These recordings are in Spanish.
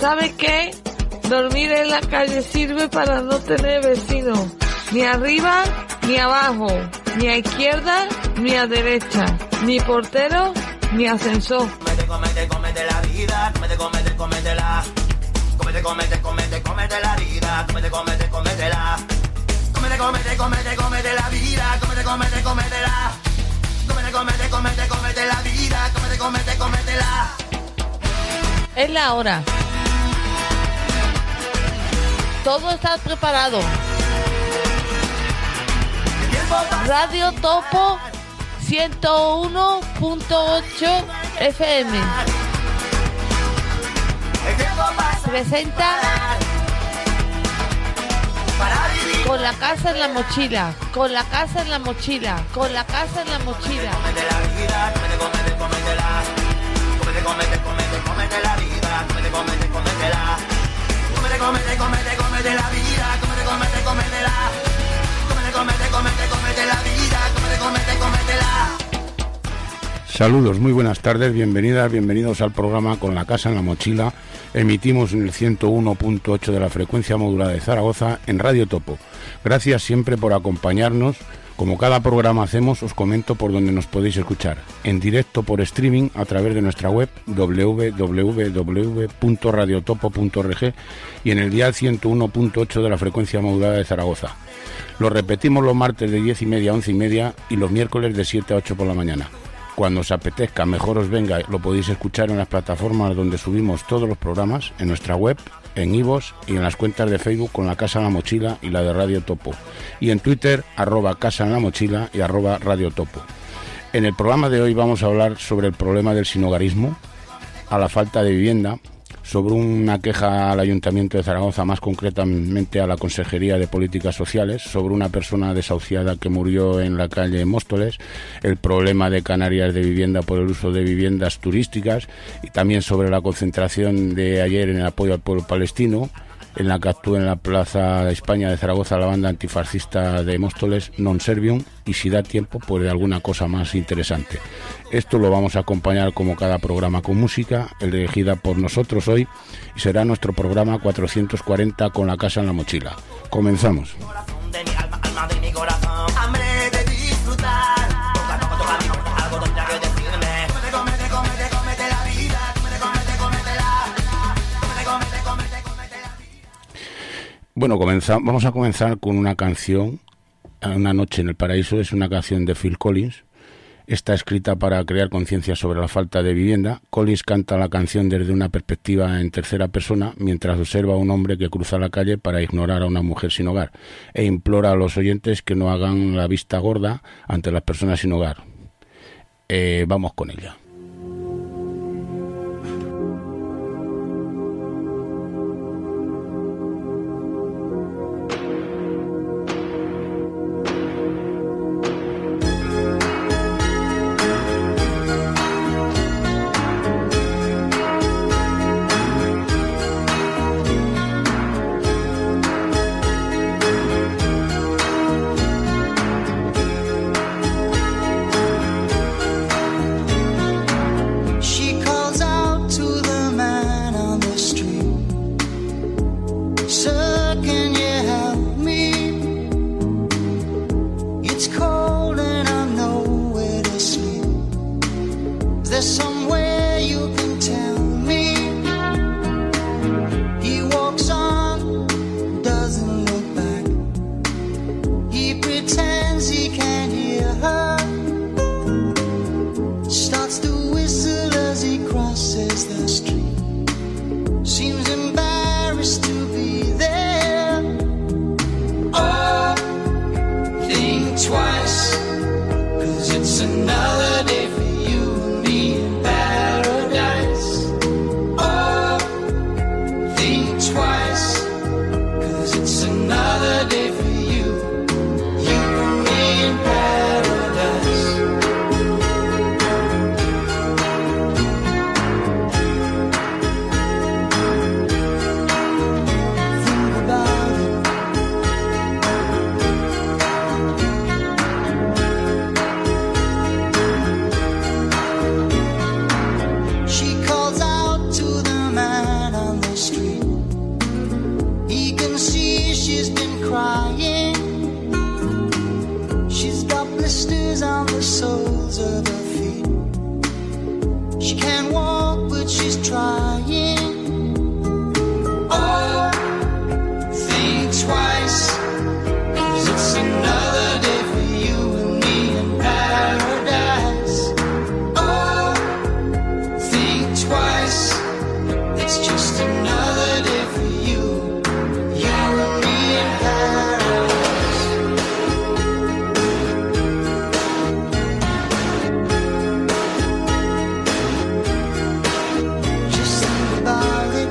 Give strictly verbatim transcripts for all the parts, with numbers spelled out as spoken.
¿Sabe qué? Dormir en la calle sirve para no tener vecinos, ni arriba ni abajo, ni a izquierda ni a derecha, ni portero ni ascensor. Comete, comete, comete la vida, comete, comete, cométela. Comete, comete, comete, comete la vida, comete, comete, cométela. Comete, comete, comete, comete la vida, comete, comete, cométela. Comete, comete, comete, comete la vida, comete, comete, cométela. Es la hora. Todo está preparado. Radio Topo ciento uno punto ocho F M presenta Con la casa en la mochila, con la casa en la mochila, con la casa en la mochila. Comete la vida, comete, comete, cométela. Comete, comete, comete, comete la vida, comete, comete, cométela. Comete, comete, comete, comete la vida, comete, comete, cométela. Comete, comete, comete, comete la vida, comete, comete, cométela. Saludos, muy buenas tardes, bienvenidas, bienvenidos al programa Con la casa en la mochila. Emitimos en el ciento uno punto ocho de la frecuencia modulada de Zaragoza en Radio Topo. Gracias siempre por acompañarnos. Como cada programa hacemos, os comento por donde nos podéis escuchar. En directo por streaming a través de nuestra web doble u doble u doble u punto radio topo punto org y en el dial ciento uno punto ocho de la frecuencia modulada de Zaragoza. Lo repetimos los martes de diez y media a once y media y los miércoles de siete a ocho por la mañana. Cuando os apetezca, mejor os venga, lo podéis escuchar en las plataformas donde subimos todos los programas, en nuestra web, en iVoox y en las cuentas de Facebook con la Casa en la Mochila y la de Radio Topo. Y en Twitter, arroba Casa en la Mochila y arroba Radio Topo. En el programa de hoy vamos a hablar sobre el problema del sinhogarismo, a la falta de vivienda, sobre una queja al Ayuntamiento de Zaragoza, más concretamente a la Consejería de Políticas Sociales, sobre una persona desahuciada que murió en la calle Móstoles, el problema de Canarias de vivienda por el uso de viviendas turísticas y también sobre la concentración de ayer en el apoyo al pueblo palestino, en la que actúa en la Plaza de España de Zaragoza la banda antifascista de Móstoles, Non Servium, y si da tiempo, pues de alguna cosa más interesante. Esto lo vamos a acompañar como cada programa con música, elegida por nosotros hoy, y será nuestro programa cuatrocientos cuarenta Con la casa en la mochila. Comenzamos. Bueno, comenzamos, vamos a comenzar con una canción, Una noche en el paraíso. Es una canción de Phil Collins. Está escrita para crear conciencia sobre la falta de vivienda. Collins canta la canción desde una perspectiva en tercera persona, mientras observa a un hombre que cruza la calle para ignorar a una mujer sin hogar, e implora a los oyentes que no hagan la vista gorda ante las personas sin hogar. Eh, vamos con ella. crying. She's got blisters on the soles of her feet. She can't walk, but she's trying. Oh, think twice, 'cause it's another day for you and me in paradise. Oh, think twice, it's just another day for you, you and me in paradise. Just think about it.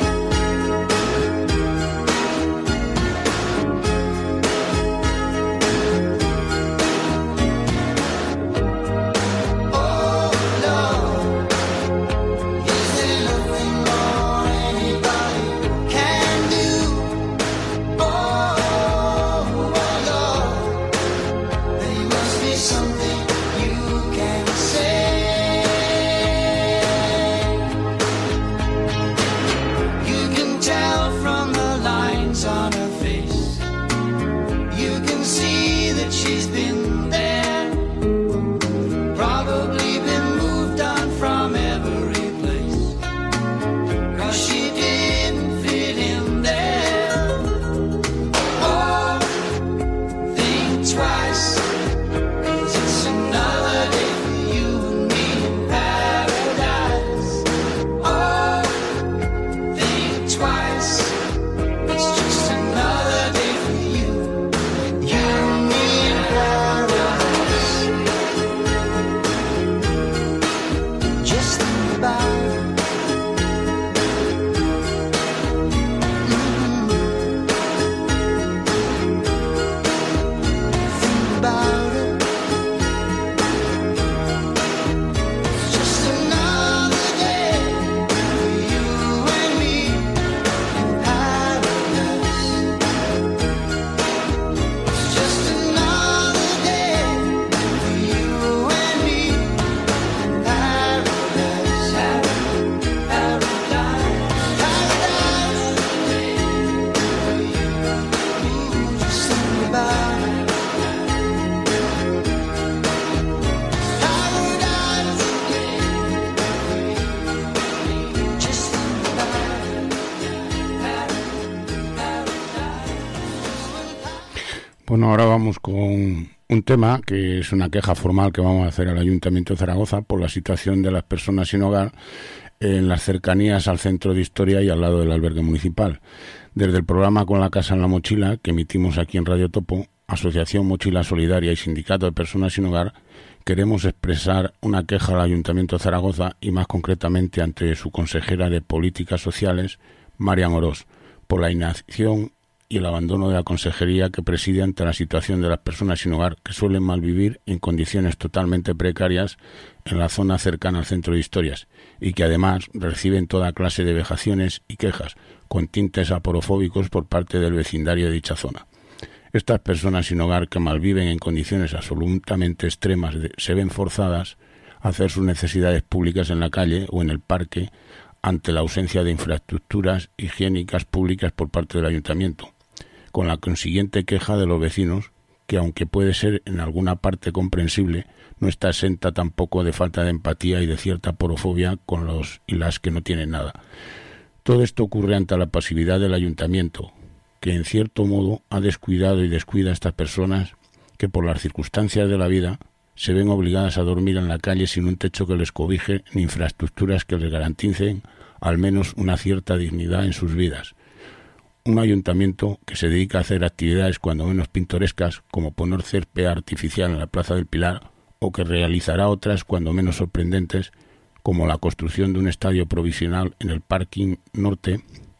Oh Lord, is there nothing more anybody can do? Oh, oh Lord, there must be something you can say. You can tell from the lines on her face. You can see that she's been there, probably been moved on from every place, 'cause she didn't fit in there. Oh, think twice, 'cause it's another day for you and me in paradise. Oh, think twice, it's just another day for you, you and me in paradise. Just think about it. Mhm. Think about it. It's just another day for you and me in paradise. It's just another day for you and me in paradise. Paradise, paradise. Ooh, just think about it. Paradise. Just think about Bueno, ahora vamos con un tema que es una queja formal que vamos a hacer al Ayuntamiento de Zaragoza por la situación de las personas sin hogar en las cercanías al centro de historia y al lado del albergue municipal. Desde el programa Con la Casa en la Mochila, que emitimos aquí en Radio Topo, Asociación Mochila Solidaria y Sindicato de Personas sin Hogar, queremos expresar una queja al Ayuntamiento de Zaragoza y más concretamente ante su consejera de Políticas Sociales, Marian Orós, por la inacción y el abandono de la consejería que preside ante la situación de las personas sin hogar que suelen malvivir en condiciones totalmente precarias en la zona cercana al centro de historias y que además reciben toda clase de vejaciones y quejas con tintes aporofóbicos por parte del vecindario de dicha zona. Estas personas sin hogar que malviven en condiciones absolutamente extremas de- se ven forzadas a hacer sus necesidades públicas en la calle o en el parque ante la ausencia de infraestructuras higiénicas públicas por parte del ayuntamiento, con la consiguiente queja de los vecinos, que aunque puede ser en alguna parte comprensible, no está exenta tampoco de falta de empatía y de cierta porofobia con los y las que no tienen nada. Todo esto ocurre ante la pasividad del ayuntamiento, que en cierto modo ha descuidado y descuida a estas personas que por las circunstancias de la vida se ven obligadas a dormir en la calle sin un techo que les cobije ni infraestructuras que les garanticen al menos una cierta dignidad en sus vidas. Un ayuntamiento que se dedica a hacer actividades cuando menos pintorescas, como poner césped artificial en la Plaza del Pilar, o que realizará otras cuando menos sorprendentes, como la construcción de un estadio provisional en el parking norte,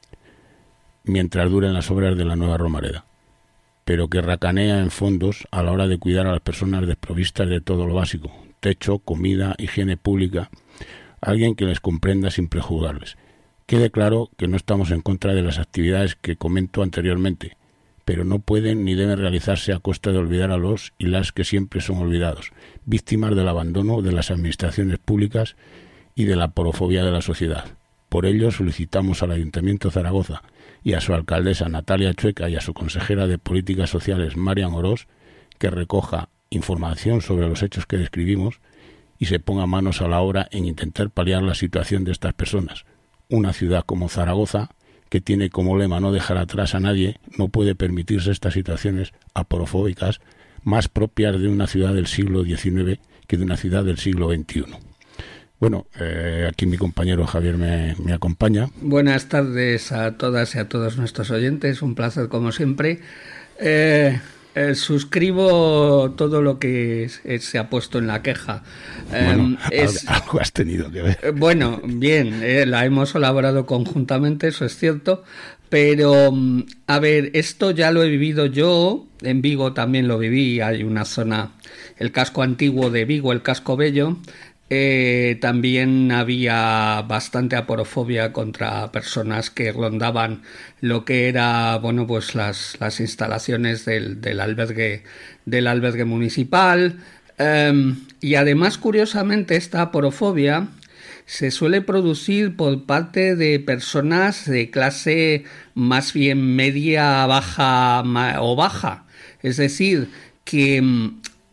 mientras duren las obras de la nueva Romareda, pero que racanea en fondos a la hora de cuidar a las personas desprovistas de todo lo básico, techo, comida, higiene pública, alguien que les comprenda sin prejuzgarles. Quede claro que no estamos en contra de las actividades que comento anteriormente, pero no pueden ni deben realizarse a costa de olvidar a los y las que siempre son olvidados, víctimas del abandono de las administraciones públicas y de la porofobia de la sociedad. Por ello solicitamos al Ayuntamiento de Zaragoza y a su alcaldesa Natalia Chueca y a su consejera de Políticas Sociales Marian Orós que recoja información sobre los hechos que describimos y se ponga manos a la obra en intentar paliar la situación de estas personas. Una ciudad como Zaragoza, que tiene como lema no dejar atrás a nadie, no puede permitirse estas situaciones aporofóbicas más propias de una ciudad del siglo diecinueve que de una ciudad del siglo veintiuno. Bueno, eh, aquí mi compañero Javier me, me acompaña. Buenas tardes a todas y a todos nuestros oyentes, un placer como siempre. Eh, eh, suscribo todo lo que se, se ha puesto en la queja. Bueno, eh, es, algo has tenido que ver. Bueno, bien, eh, la hemos elaborado conjuntamente, eso es cierto, pero a ver, esto ya lo he vivido yo, en Vigo también lo viví, hay una zona, el casco antiguo de Vigo, el casco bello. Eh, también había bastante aporofobia contra personas que rondaban lo que era, bueno, pues las, las instalaciones del, del albergue del albergue municipal. Eh, y además, curiosamente, esta aporofobia se suele producir por parte de personas de clase más bien media, baja o baja. Es decir, que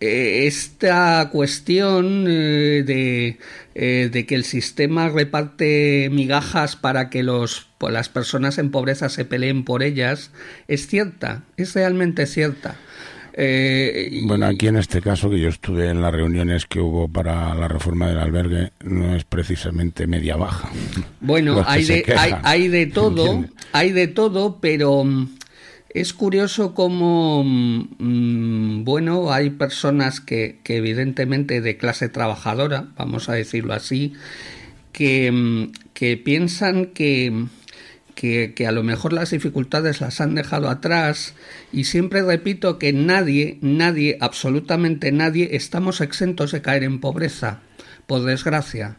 esta cuestión eh, de, eh, de que el sistema reparte migajas para que los, pues las personas en pobreza se peleen por ellas es cierta, es realmente cierta. Eh, bueno, aquí en este caso, que yo estuve en las reuniones que hubo para la reforma del albergue, no es precisamente media baja. Bueno, hay de, hay, hay de todo, ¿entiendes? Hay de todo, pero es curioso cómo, mmm, bueno, hay personas que, que evidentemente de clase trabajadora, vamos a decirlo así, que, que piensan que, que, que a lo mejor las dificultades las han dejado atrás, y siempre repito que nadie, nadie, absolutamente nadie, estamos exentos de caer en pobreza, por desgracia,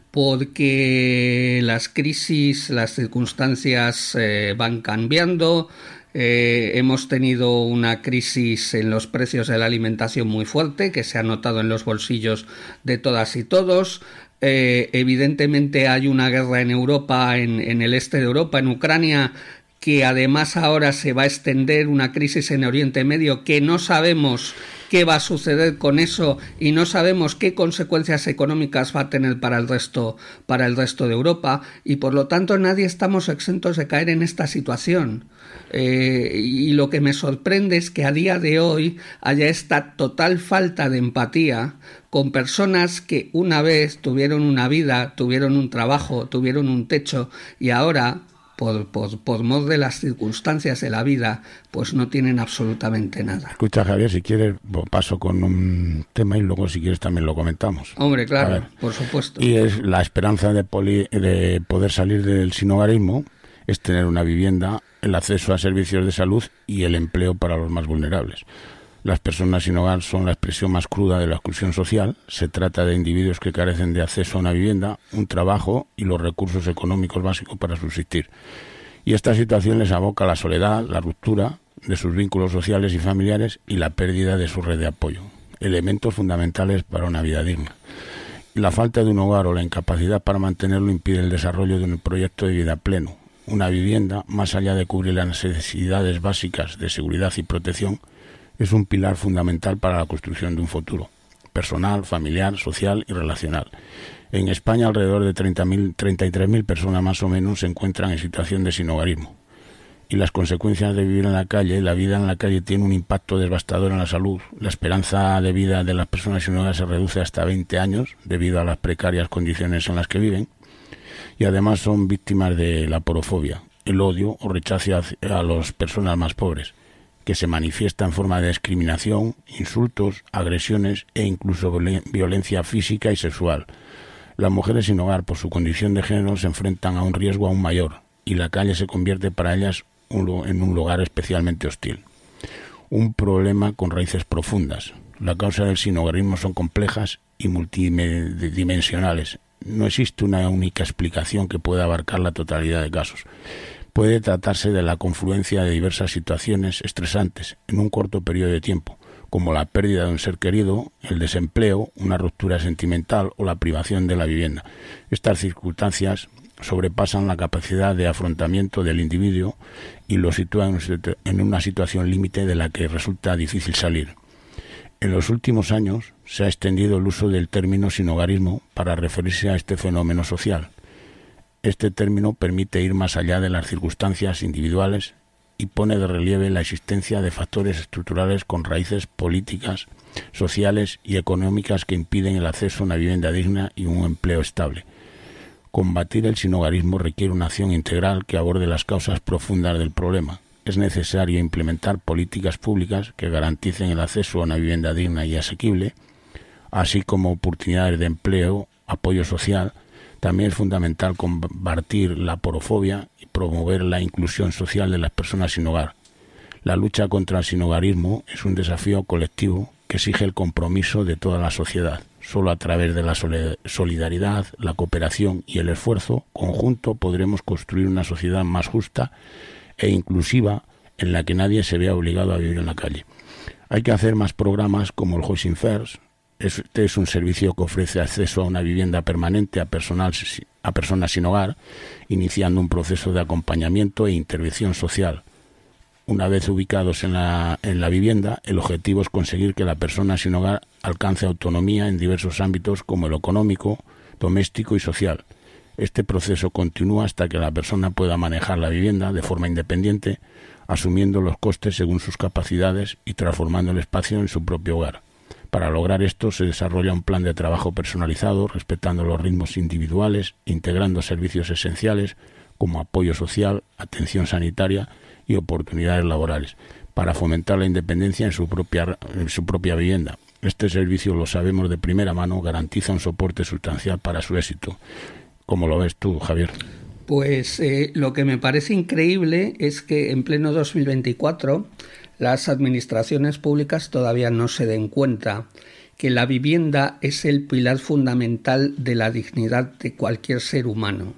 porque las crisis, las circunstancias eh, van cambiando. Eh, hemos tenido una crisis en los precios de la alimentación muy fuerte que se ha notado en los bolsillos de todas y todos. Eh, evidentemente hay una guerra en Europa, en, en el este de Europa, en Ucrania, que además ahora se va a extender, una crisis en Oriente Medio que no sabemos qué va a suceder con eso y no sabemos qué consecuencias económicas va a tener para el resto, para el resto de Europa, y por lo tanto nadie estamos exentos de caer en esta situación. Eh, y lo que me sorprende es que a día de hoy haya esta total falta de empatía con personas que una vez tuvieron una vida, tuvieron un trabajo, tuvieron un techo, y ahora Por, por, por mor de las circunstancias de la vida, pues no tienen absolutamente nada. Escucha, Javier, si quieres paso con un tema y luego si quieres también lo comentamos. Hombre, claro, por supuesto. Y es la esperanza de, poli, de poder salir del sinhogarismo, es tener una vivienda, el acceso a servicios de salud y el empleo para los más vulnerables. Las personas sin hogar son la expresión más cruda de la exclusión social. Se trata de individuos que carecen de acceso a una vivienda, un trabajo y los recursos económicos básicos para subsistir. Y esta situación les aboca a la soledad, la ruptura de sus vínculos sociales y familiares y la pérdida de su red de apoyo, elementos fundamentales para una vida digna. La falta de un hogar o la incapacidad para mantenerlo impide el desarrollo de un proyecto de vida pleno. Una vivienda, más allá de cubrir las necesidades básicas de seguridad y protección, es un pilar fundamental para la construcción de un futuro personal, familiar, social y relacional. En España, alrededor de treinta mil, treinta y tres mil personas más o menos se encuentran en situación de sinhogarismo. Y las consecuencias de vivir en la calle, la vida en la calle tiene un impacto devastador en la salud. La esperanza de vida de las personas sin hogar se reduce hasta veinte años debido a las precarias condiciones en las que viven. Y además son víctimas de la aporofobia, el odio o rechazo a las personas más pobres, que se manifiesta en forma de discriminación, insultos, agresiones e incluso violencia física y sexual. Las mujeres sin hogar, por su condición de género, se enfrentan a un riesgo aún mayor y la calle se convierte para ellas en un lugar especialmente hostil. Un problema con raíces profundas. Las causas del sinhogarismo son complejas y multidimensionales. No existe una única explicación que pueda abarcar la totalidad de casos. Puede tratarse de la confluencia de diversas situaciones estresantes en un corto periodo de tiempo, como la pérdida de un ser querido, el desempleo, una ruptura sentimental o la privación de la vivienda. Estas circunstancias sobrepasan la capacidad de afrontamiento del individuo y lo sitúan en una situación límite de la que resulta difícil salir. En los últimos años se ha extendido el uso del término sinhogarismo para referirse a este fenómeno social. Este término permite ir más allá de las circunstancias individuales y pone de relieve la existencia de factores estructurales con raíces políticas, sociales y económicas que impiden el acceso a una vivienda digna y un empleo estable. Combatir el sinhogarismo requiere una acción integral que aborde las causas profundas del problema. Es necesario implementar políticas públicas que garanticen el acceso a una vivienda digna y asequible, así como oportunidades de empleo, apoyo social. También es fundamental combatir la porofobia y promover la inclusión social de las personas sin hogar. La lucha contra el sinhogarismo es un desafío colectivo que exige el compromiso de toda la sociedad. Solo a través de la solidaridad, la cooperación y el esfuerzo conjunto podremos construir una sociedad más justa e inclusiva en la que nadie se vea obligado a vivir en la calle. Hay que hacer más programas como el Housing First. Este es un servicio que ofrece acceso a una vivienda permanente a, personal, a personas sin hogar, iniciando un proceso de acompañamiento e intervención social. Una vez ubicados en la, en la vivienda, el objetivo es conseguir que la persona sin hogar alcance autonomía en diversos ámbitos como el económico, doméstico y social. Este proceso continúa hasta que la persona pueda manejar la vivienda de forma independiente, asumiendo los costes según sus capacidades y transformando el espacio en su propio hogar. Para lograr esto se desarrolla un plan de trabajo personalizado, respetando los ritmos individuales, integrando servicios esenciales como apoyo social, atención sanitaria y oportunidades laborales, para fomentar la independencia en su propia, en su propia vivienda. Este servicio, lo sabemos de primera mano, garantiza un soporte sustancial para su éxito. ¿Cómo lo ves tú, Javier? Pues eh, lo que me parece increíble es que en pleno dos mil veinticuatro las administraciones públicas todavía no se den cuenta que la vivienda es el pilar fundamental de la dignidad de cualquier ser humano,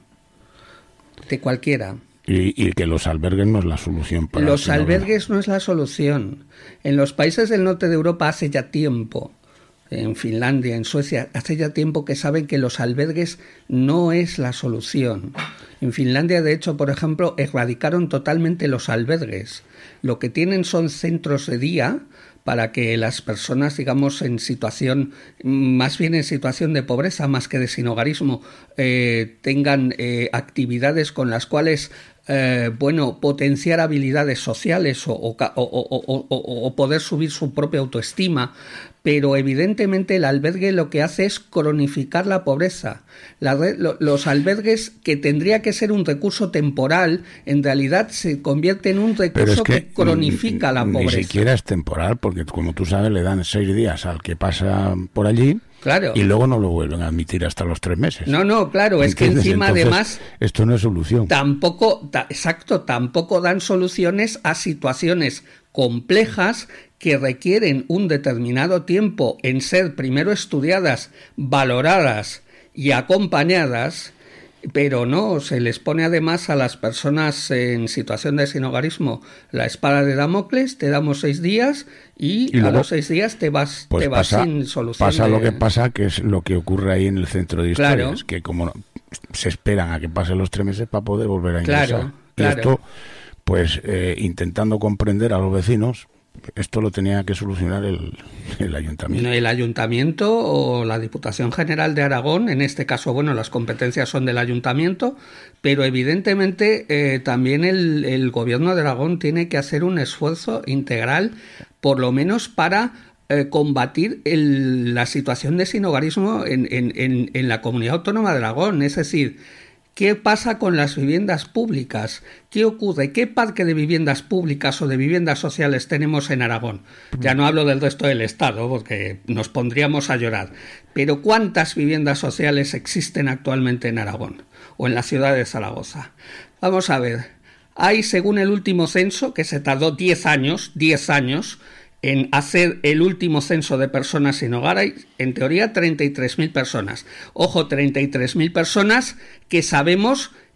de cualquiera. Y, y que los albergues no es la solución para los albergues no es la solución. En los países del norte de Europa hace ya tiempo, en Finlandia, en Suecia, hace ya tiempo que saben que los albergues no es la solución. En Finlandia, de hecho, por ejemplo, erradicaron totalmente los albergues. Lo que tienen son centros de día para que las personas, digamos, en situación, más bien en situación de pobreza, más que de sinhogarismo, eh, tengan eh, actividades con las cuales Eh, bueno, potenciar habilidades sociales o, o, o, o, o, o poder subir su propia autoestima, pero evidentemente el albergue lo que hace es cronificar la pobreza. La red, lo, los albergues, que tendría que ser un recurso temporal, en realidad se convierte en un recurso es que, que cronifica ni, la pobreza. Ni siquiera es temporal, porque como tú sabes le dan seis días al que pasa por allí. Claro. Y luego no lo vuelven a admitir hasta los tres meses. No, no, claro, es que encima entonces, además... Esto no es solución. Tampoco, ta, exacto, tampoco dan soluciones a situaciones complejas que requieren un determinado tiempo en ser primero estudiadas, valoradas y acompañadas, pero no, se les pone además a las personas en situación de sinhogarismo la espada de Damocles, te damos seis días y, y luego, a los seis días te vas, pues te vas pasa, sin solución. Pasa de... lo que pasa, que es lo que ocurre ahí en el centro de historias, claro. que como se esperan a que pasen los tres meses para poder volver a ingresar. Claro, y claro. esto, pues eh, intentando comprender a los vecinos, esto lo tenía que solucionar el, el ayuntamiento. El ayuntamiento o la Diputación General de Aragón, en este caso, bueno, las competencias son del ayuntamiento, pero evidentemente eh, también el, el gobierno de Aragón tiene que hacer un esfuerzo integral, por lo menos para eh, combatir el, la situación de sinhogarismo en, en, en, en la comunidad autónoma de Aragón, es decir, ¿qué pasa con las viviendas públicas? ¿Qué ocurre? ¿Qué parque de viviendas públicas o de viviendas sociales tenemos en Aragón? Ya no hablo del resto del Estado, porque nos pondríamos a llorar. Pero ¿cuántas viviendas sociales existen actualmente en Aragón o en la ciudad de Zaragoza? Vamos a ver. Hay, según el último censo, que se tardó diez años, diez años, en hacer el último censo de personas sin hogar, hay en teoría treinta y tres mil personas. Ojo, treinta y tres mil personas que sabemos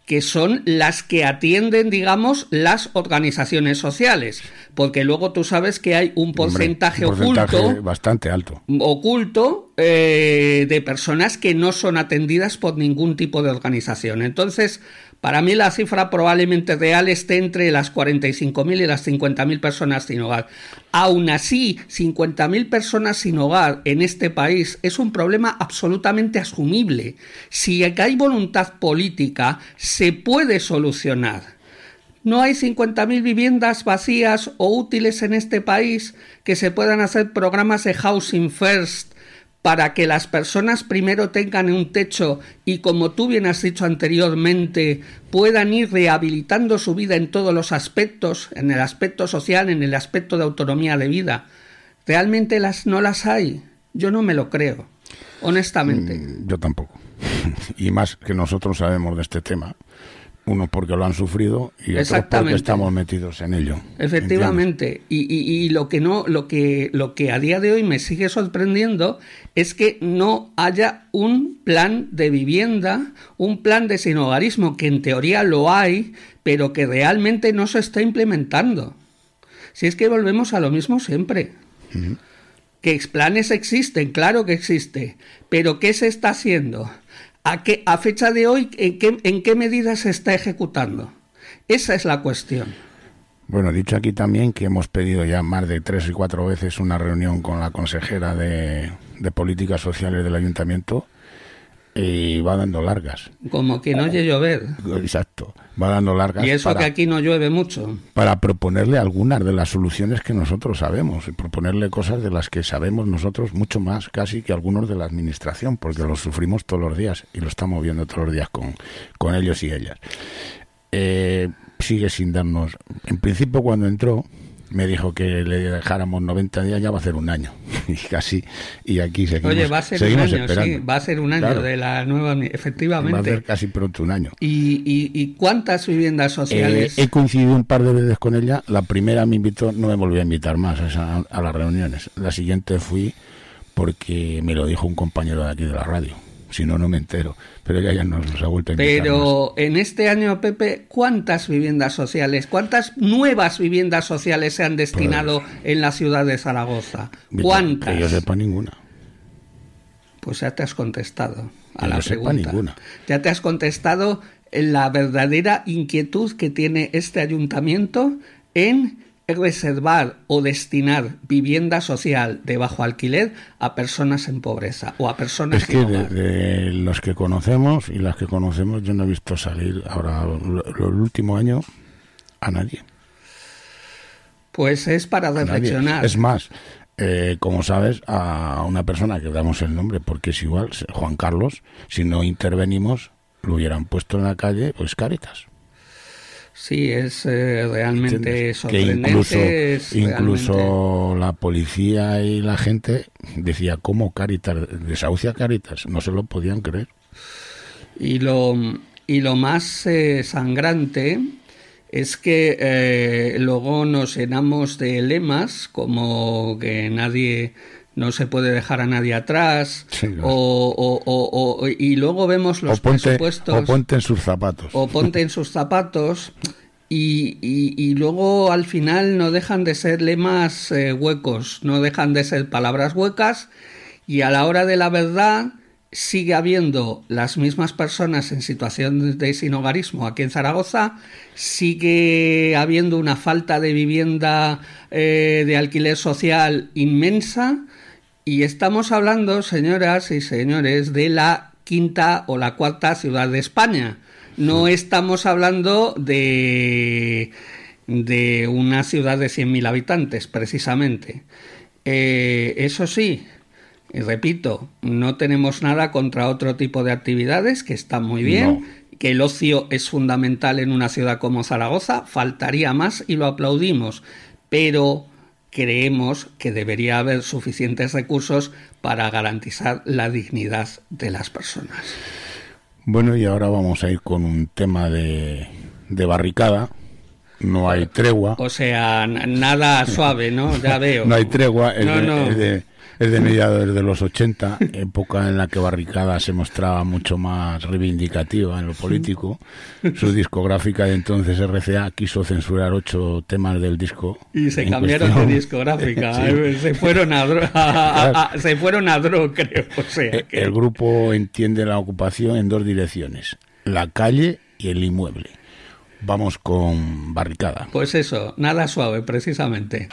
que son las que atienden, digamos, las organizaciones sociales, porque luego tú sabes que hay un porcentaje, Hombre, un porcentaje oculto, bastante alto, oculto eh, de personas que no son atendidas por ningún tipo de organización. Entonces, para mí la cifra probablemente real esté entre las cuarenta y cinco mil y las cincuenta mil personas sin hogar. Aún así, cincuenta mil personas sin hogar en este país es un problema absolutamente asumible. Si hay voluntad política, se puede solucionar. No hay cincuenta mil viviendas vacías o útiles en este país que se puedan hacer programas de Housing First para que las personas primero tengan un techo y, como tú bien has dicho anteriormente, puedan ir rehabilitando su vida en todos los aspectos, en el aspecto social, en el aspecto de autonomía de vida. ¿Realmente las no las hay? Yo no me lo creo, honestamente. Mm, yo tampoco. Y más que nosotros sabemos de este tema. Uno porque lo han sufrido y otro porque estamos metidos en ello. Efectivamente. Y, y, y lo que no, lo que, lo que a día de hoy me sigue sorprendiendo es que no haya un plan de vivienda, un plan de sinhogarismo, que en teoría lo hay, pero que realmente no se está implementando. Si es que volvemos a lo mismo siempre. Uh-huh. Que planes existen, claro que existe, pero ¿qué se está haciendo? ¿A, qué, a fecha de hoy, ¿en qué, en qué medida se está ejecutando? Esa es la cuestión. Bueno, dicho aquí también que hemos pedido ya más de tres y cuatro veces una reunión con la consejera de, de Políticas Sociales del Ayuntamiento y va dando largas. Como que no oye llover. Exacto, va dando largas. Y eso para, que aquí no llueve mucho. Para proponerle algunas de las soluciones que nosotros sabemos y proponerle cosas de las que sabemos nosotros mucho más casi que algunos de la administración, porque lo sufrimos todos los días y lo estamos viendo todos los días con, con ellos y ellas. Eh, sigue sin darnos... En principio, cuando entró, me dijo que le dejáramos noventa días, ya va a ser un año. Y casi, y aquí seguimos Oye, va a ser un año, esperando. Sí, va a ser un año, claro, de la nueva... Efectivamente. Va a ser casi pronto un año. ¿Y, y, y cuántas viviendas sociales? Eh, he coincidido un par de veces con ella. La primera me invitó, no me volvió a invitar más a, esa, a las reuniones. La siguiente fui porque me lo dijo un compañero de aquí de la radio. Si no, no me entero. Pero ella ya nos ha vuelto a invitar. Pero más. En este año, Pepe, ¿cuántas viviendas sociales, cuántas nuevas viviendas sociales se han destinado pues, en la ciudad de Zaragoza? ¿Cuántas? Que yo sepa ninguna. Pues ya te has contestado a que la yo pregunta. Sepa ninguna. Ya te has contestado en la verdadera inquietud que tiene este ayuntamiento en reservar o destinar vivienda social de bajo alquiler a personas en pobreza o a personas es que de, de los que conocemos y las que conocemos yo no he visto salir ahora el último año a nadie. Pues es para reflexionar. Es más, eh, como sabes, a una persona que damos el nombre porque es igual, Juan Carlos, si no intervenimos lo hubieran puesto en la calle, pues Cáritas. Sí, es eh, realmente ¿entiendes? Sorprendente. Que incluso, es incluso realmente... la policía y la gente decía, ¿cómo Cáritas? ¿Desahucia Cáritas? No se lo podían creer. Y lo, y lo más eh, sangrante es que eh, luego nos llenamos de lemas como que nadie... no se puede dejar a nadie atrás, sí, claro. o, o, o, o, y luego vemos los o ponte, presupuestos... O ponte en sus zapatos. O ponte en sus zapatos, y, y, y luego al final no dejan de ser lemas eh, huecos, no dejan de ser palabras huecas, y a la hora de la verdad sigue habiendo las mismas personas en situación de sinhogarismo aquí en Zaragoza, sigue habiendo una falta de vivienda eh, de alquiler social inmensa. Y estamos hablando, señoras y señores, de la quinta o la cuarta ciudad de España. No estamos hablando de, de una ciudad de cien mil habitantes, precisamente. Eh, eso sí, y repito, no tenemos nada contra otro tipo de actividades, que están muy bien, no. Que el ocio es fundamental en una ciudad como Zaragoza, faltaría más y lo aplaudimos, pero... creemos que debería haber suficientes recursos para garantizar la dignidad de las personas. Bueno, y ahora vamos a ir con un tema de, de barricada, no hay tregua. O sea, nada suave, ¿no? Ya veo. No hay tregua, es, no, de, no. es, de, es de mediados de los ochenta, época en la que Barricada se mostraba mucho más reivindicativa en lo político. Su discográfica de entonces, R C A, quiso censurar ocho temas del disco. Y se cambiaron cuestión. de discográfica, Sí. se fueron a Dro, a, a, a, se fueron a Dro, creo. O sea, que... El grupo entiende la ocupación en dos direcciones, la calle y el inmueble. Vamos con Barricada. Pues eso, nada suave, precisamente.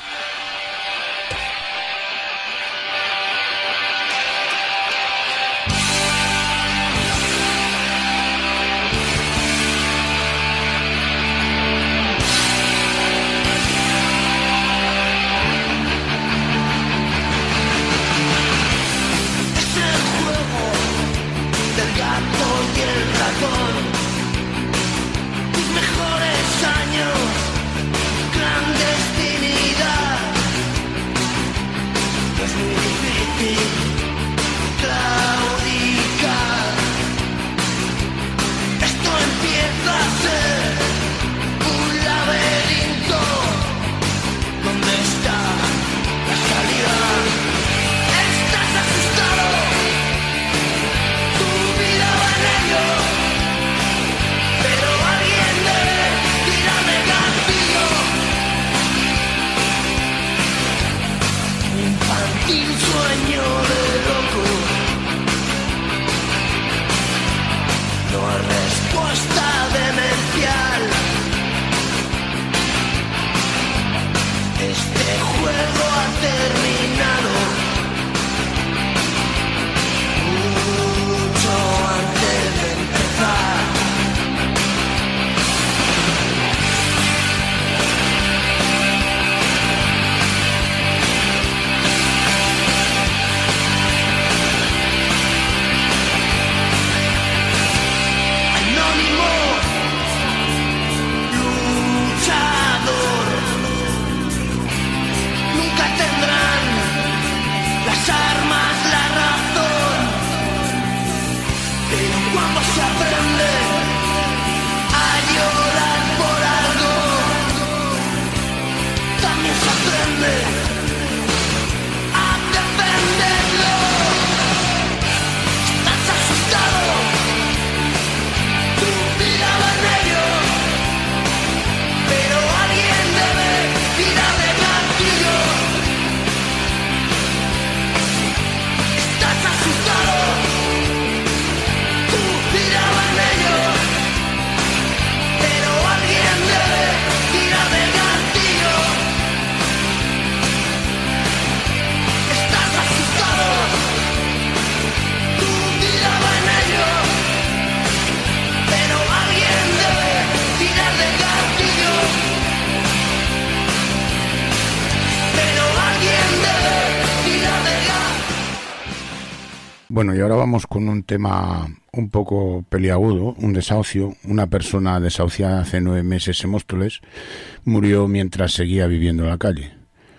Bueno, y ahora vamos con un tema un poco peliagudo, un desahucio. Una persona desahuciada hace nueve meses en Móstoles murió mientras seguía viviendo en la calle.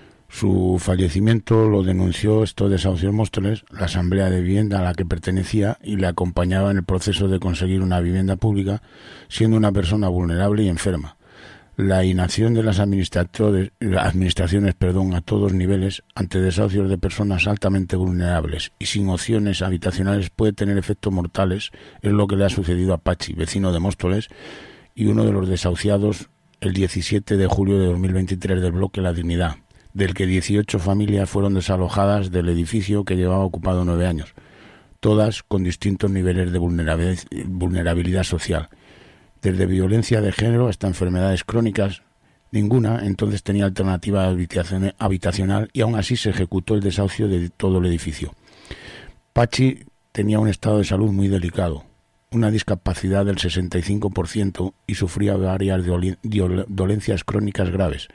Su fallecimiento lo denunció estos desahucios en Móstoles, la asamblea de vivienda a la que pertenecía y le acompañaba en el proceso de conseguir una vivienda pública, siendo una persona vulnerable y enferma. La inacción de las administraciones perdón, a todos niveles ante desahucios de personas altamente vulnerables y sin opciones habitacionales puede tener efectos mortales, es lo que le ha sucedido a Pachi, vecino de Móstoles, y uno de los desahuciados el diecisiete de julio de dos mil veintitrés del bloque La Dignidad, del que dieciocho familias fueron desalojadas del edificio que llevaba ocupado nueve años, todas con distintos niveles de vulnerabilidad, vulnerabilidad social. Desde violencia de género hasta enfermedades crónicas, ninguna entonces tenía alternativa habitacional y aún así se ejecutó el desahucio de todo el edificio. Pachi tenía un estado de salud muy delicado, una discapacidad del sesenta y cinco por ciento y sufría varias dolencias crónicas graves: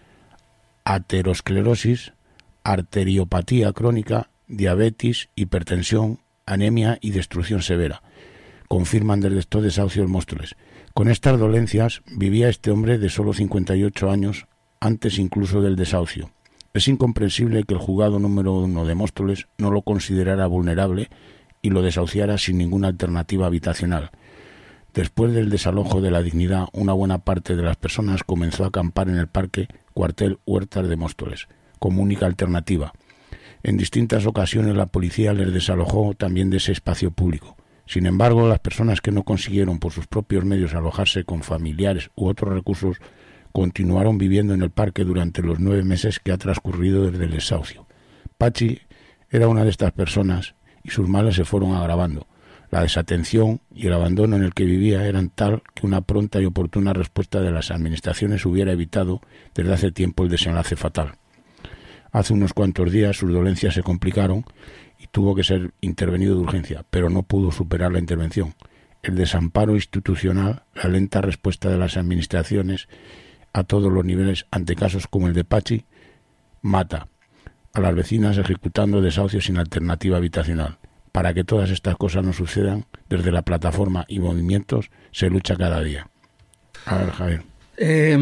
aterosclerosis, arteriopatía crónica, diabetes, hipertensión, anemia y destrucción severa. Confirman desde estos desahucios Móstoles. Con estas dolencias vivía este hombre de solo cincuenta y ocho años, antes incluso del desahucio. Es incomprensible que el juzgado número uno de Móstoles no lo considerara vulnerable y lo desahuciara sin ninguna alternativa habitacional. Después del desalojo de la Dignidad, una buena parte de las personas comenzó a acampar en el parque Cuartel Huertas de Móstoles, como única alternativa. En distintas ocasiones la policía les desalojó también de ese espacio público. Sin embargo, las personas que no consiguieron por sus propios medios alojarse con familiares u otros recursos continuaron viviendo en el parque durante los nueve meses que ha transcurrido desde el desahucio. Pachi era una de estas personas y sus males se fueron agravando. La desatención y el abandono en el que vivía eran tal que una pronta y oportuna respuesta de las administraciones hubiera evitado desde hace tiempo el desenlace fatal. Hace unos cuantos días sus dolencias se complicaron y tuvo que ser intervenido de urgencia, pero no pudo superar la intervención. El desamparo institucional, la lenta respuesta de las administraciones a todos los niveles ante casos como el de Pachi, mata a las vecinas ejecutando desahucios sin alternativa habitacional. Para que todas estas cosas no sucedan, desde la plataforma y movimientos se lucha cada día. A ver, Javier. Eh,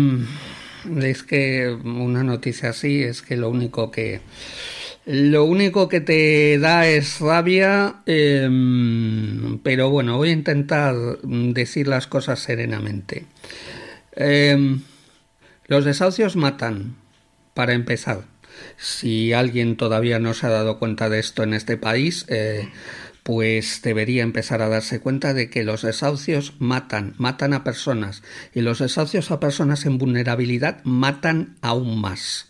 es que una noticia así es que lo único que lo único que te da es rabia, eh, pero bueno, voy a intentar decir las cosas serenamente. Eh, los desahucios matan, para empezar. Si alguien todavía no se ha dado cuenta de esto en este país, eh, pues debería empezar a darse cuenta de que los desahucios matan, matan a personas, y los desahucios a personas en vulnerabilidad matan aún más.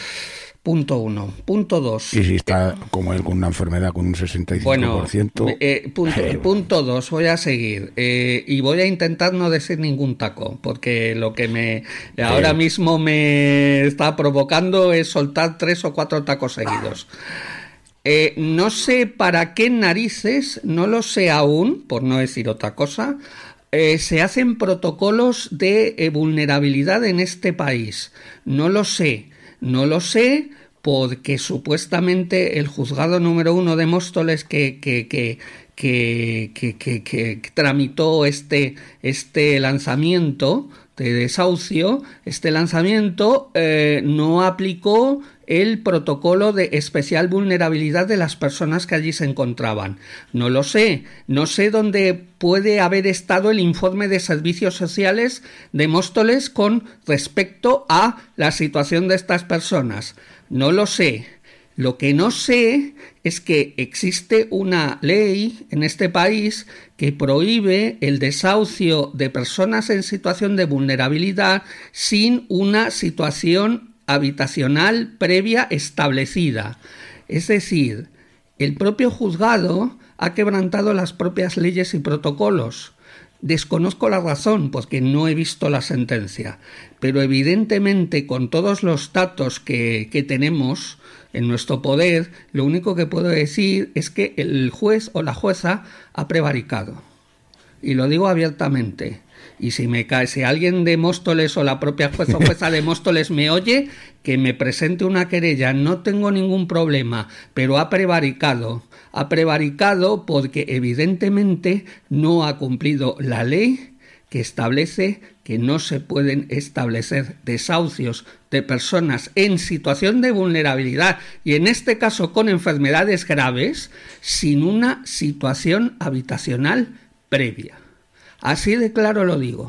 Punto uno. Punto dos. Y si está eh, como él con una enfermedad con un sesenta y cinco por ciento... Bueno, eh, punto, eh, punto dos, voy a seguir. Eh, y voy a intentar no decir ningún taco, porque lo que me ahora eh. mismo me está provocando es soltar tres o cuatro tacos seguidos. Eh, no sé para qué narices, no lo sé aún, por no decir otra cosa, eh, se hacen protocolos de eh, vulnerabilidad en este país. No lo sé. No lo sé porque supuestamente el juzgado número uno de Móstoles que, que, que, que, que, que, que tramitó este, este lanzamiento de desahucio, este lanzamiento eh, no aplicó el protocolo de especial vulnerabilidad de las personas que allí se encontraban. No lo sé, no sé dónde puede haber estado el informe de servicios sociales de Móstoles con respecto a la situación de estas personas. No lo sé. Lo que no sé es que existe una ley en este país que prohíbe el desahucio de personas en situación de vulnerabilidad sin una situación habitacional previa establecida. Es decir, el propio juzgado ha quebrantado las propias leyes y protocolos. Desconozco la razón porque no he visto la sentencia, pero evidentemente con todos los datos que, que tenemos en nuestro poder, lo único que puedo decir es que el juez o la jueza ha prevaricado. Y lo digo abiertamente. Y si me cae, si alguien de Móstoles o la propia jueza o jueza de Móstoles me oye, que me presente una querella, no tengo ningún problema, pero ha prevaricado. Ha prevaricado porque evidentemente no ha cumplido la ley que establece que no se pueden establecer desahucios de personas en situación de vulnerabilidad y en este caso con enfermedades graves sin una situación habitacional previa. Así de claro lo digo.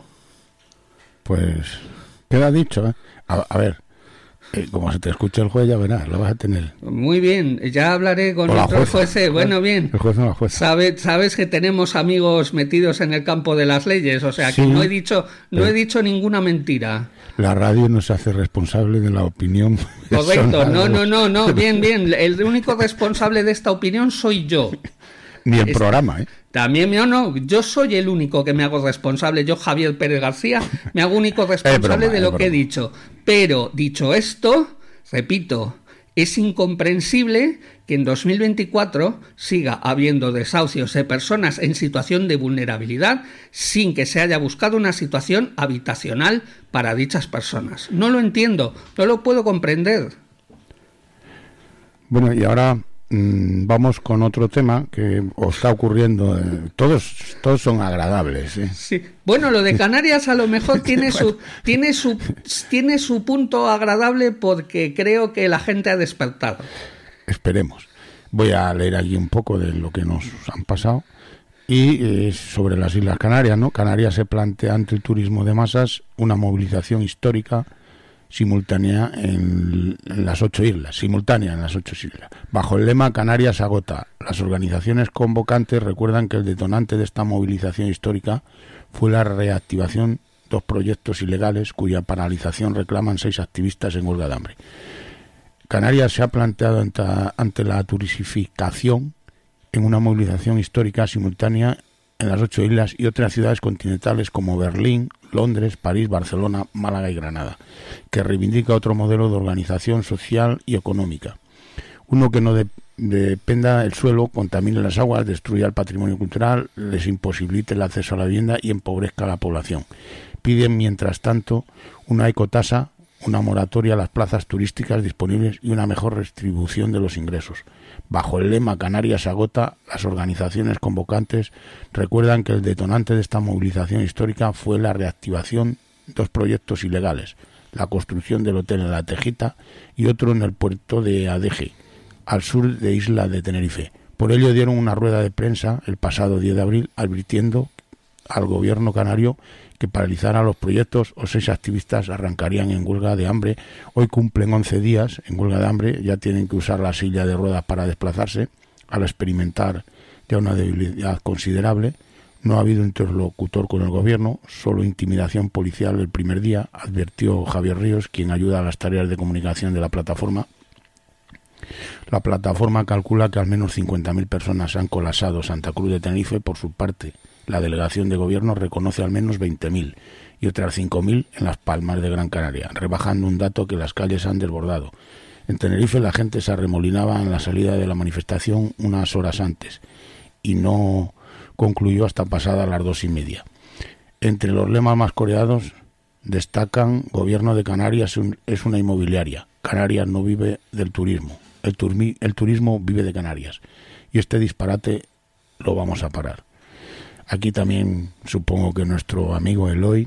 Pues queda dicho, ¿eh? A, a ver, eh, como se te escucha el juez ya verás, lo vas a tener. Muy bien, ya hablaré con otros jueces. Bueno, bien. El juez no la jueza. Sabes, sabes que tenemos amigos metidos en el campo de las leyes, o sea que sí, no he dicho, no he dicho ninguna mentira. La radio no se hace responsable de la opinión. Correcto, no, no, no, no, bien, bien. El único responsable de esta opinión soy yo. Ni el es, programa, ¿eh? También, no, no, yo soy el único que me hago responsable. Yo, Javier Pérez García, me hago único responsable broma, de lo que he dicho. Pero, dicho esto, repito, es incomprensible que en dos mil veinticuatro siga habiendo desahucios de personas en situación de vulnerabilidad sin que se haya buscado una situación habitacional para dichas personas. No lo entiendo, no lo puedo comprender. Bueno, y ahora vamos con otro tema que os está ocurriendo. Eh, todos todos son agradables, ¿eh? Sí. Bueno, lo de Canarias a lo mejor tiene su tiene su tiene su punto agradable porque creo que la gente ha despertado. Esperemos. Voy a leer allí un poco de lo que nos han pasado. Y eh, sobre las Islas Canarias, ¿no? Canarias se plantea ante el turismo de masas una movilización histórica simultánea en, en las ocho islas, simultánea en las ocho islas. Bajo el lema Canarias agota, las organizaciones convocantes recuerdan que el detonante de esta movilización histórica fue la reactivación de dos proyectos ilegales cuya paralización reclaman seis activistas en huelga de hambre. Canarias se ha planteado ante, ante la turistificación en una movilización histórica simultánea en las ocho islas y otras ciudades continentales como Berlín, Londres, París, Barcelona, Málaga y Granada, que reivindica otro modelo de organización social y económica. Uno que no de, dependa del suelo, contamine las aguas, destruya el patrimonio cultural, les imposibilite el acceso a la vivienda y empobrezca a la población. Piden, mientras tanto, una ecotasa, una moratoria a las plazas turísticas disponibles y una mejor distribución de los ingresos. Bajo el lema Canarias agota, las organizaciones convocantes recuerdan que el detonante de esta movilización histórica fue la reactivación de dos proyectos ilegales, la construcción del hotel en La Tejita y otro en el puerto de Adeje, al sur de Isla de Tenerife. Por ello dieron una rueda de prensa el pasado diez de abril advirtiendo al gobierno canario que paralizara los proyectos o seis activistas arrancarían en huelga de hambre. Hoy cumplen once días en huelga de hambre, ya tienen que usar la silla de ruedas para desplazarse, al experimentar ya una debilidad considerable. No ha habido interlocutor con el gobierno, solo intimidación policial el primer día, advirtió Javier Ríos, quien ayuda a las tareas de comunicación de la plataforma. La plataforma calcula que al menos cincuenta mil personas han colapsado Santa Cruz de Tenerife. Por su parte, la delegación de gobierno reconoce al menos veinte mil y otras cinco mil en Las Palmas de Gran Canaria, rebajando un dato que las calles han desbordado. En Tenerife la gente se arremolinaba en la salida de la manifestación unas horas antes y no concluyó hasta pasadas las dos y media. Entre los lemas más coreados destacan: Gobierno de Canarias es una inmobiliaria, Canarias no vive del turismo, el, turmi, el turismo vive de Canarias, y este disparate lo vamos a parar. Aquí también supongo que nuestro amigo Eloy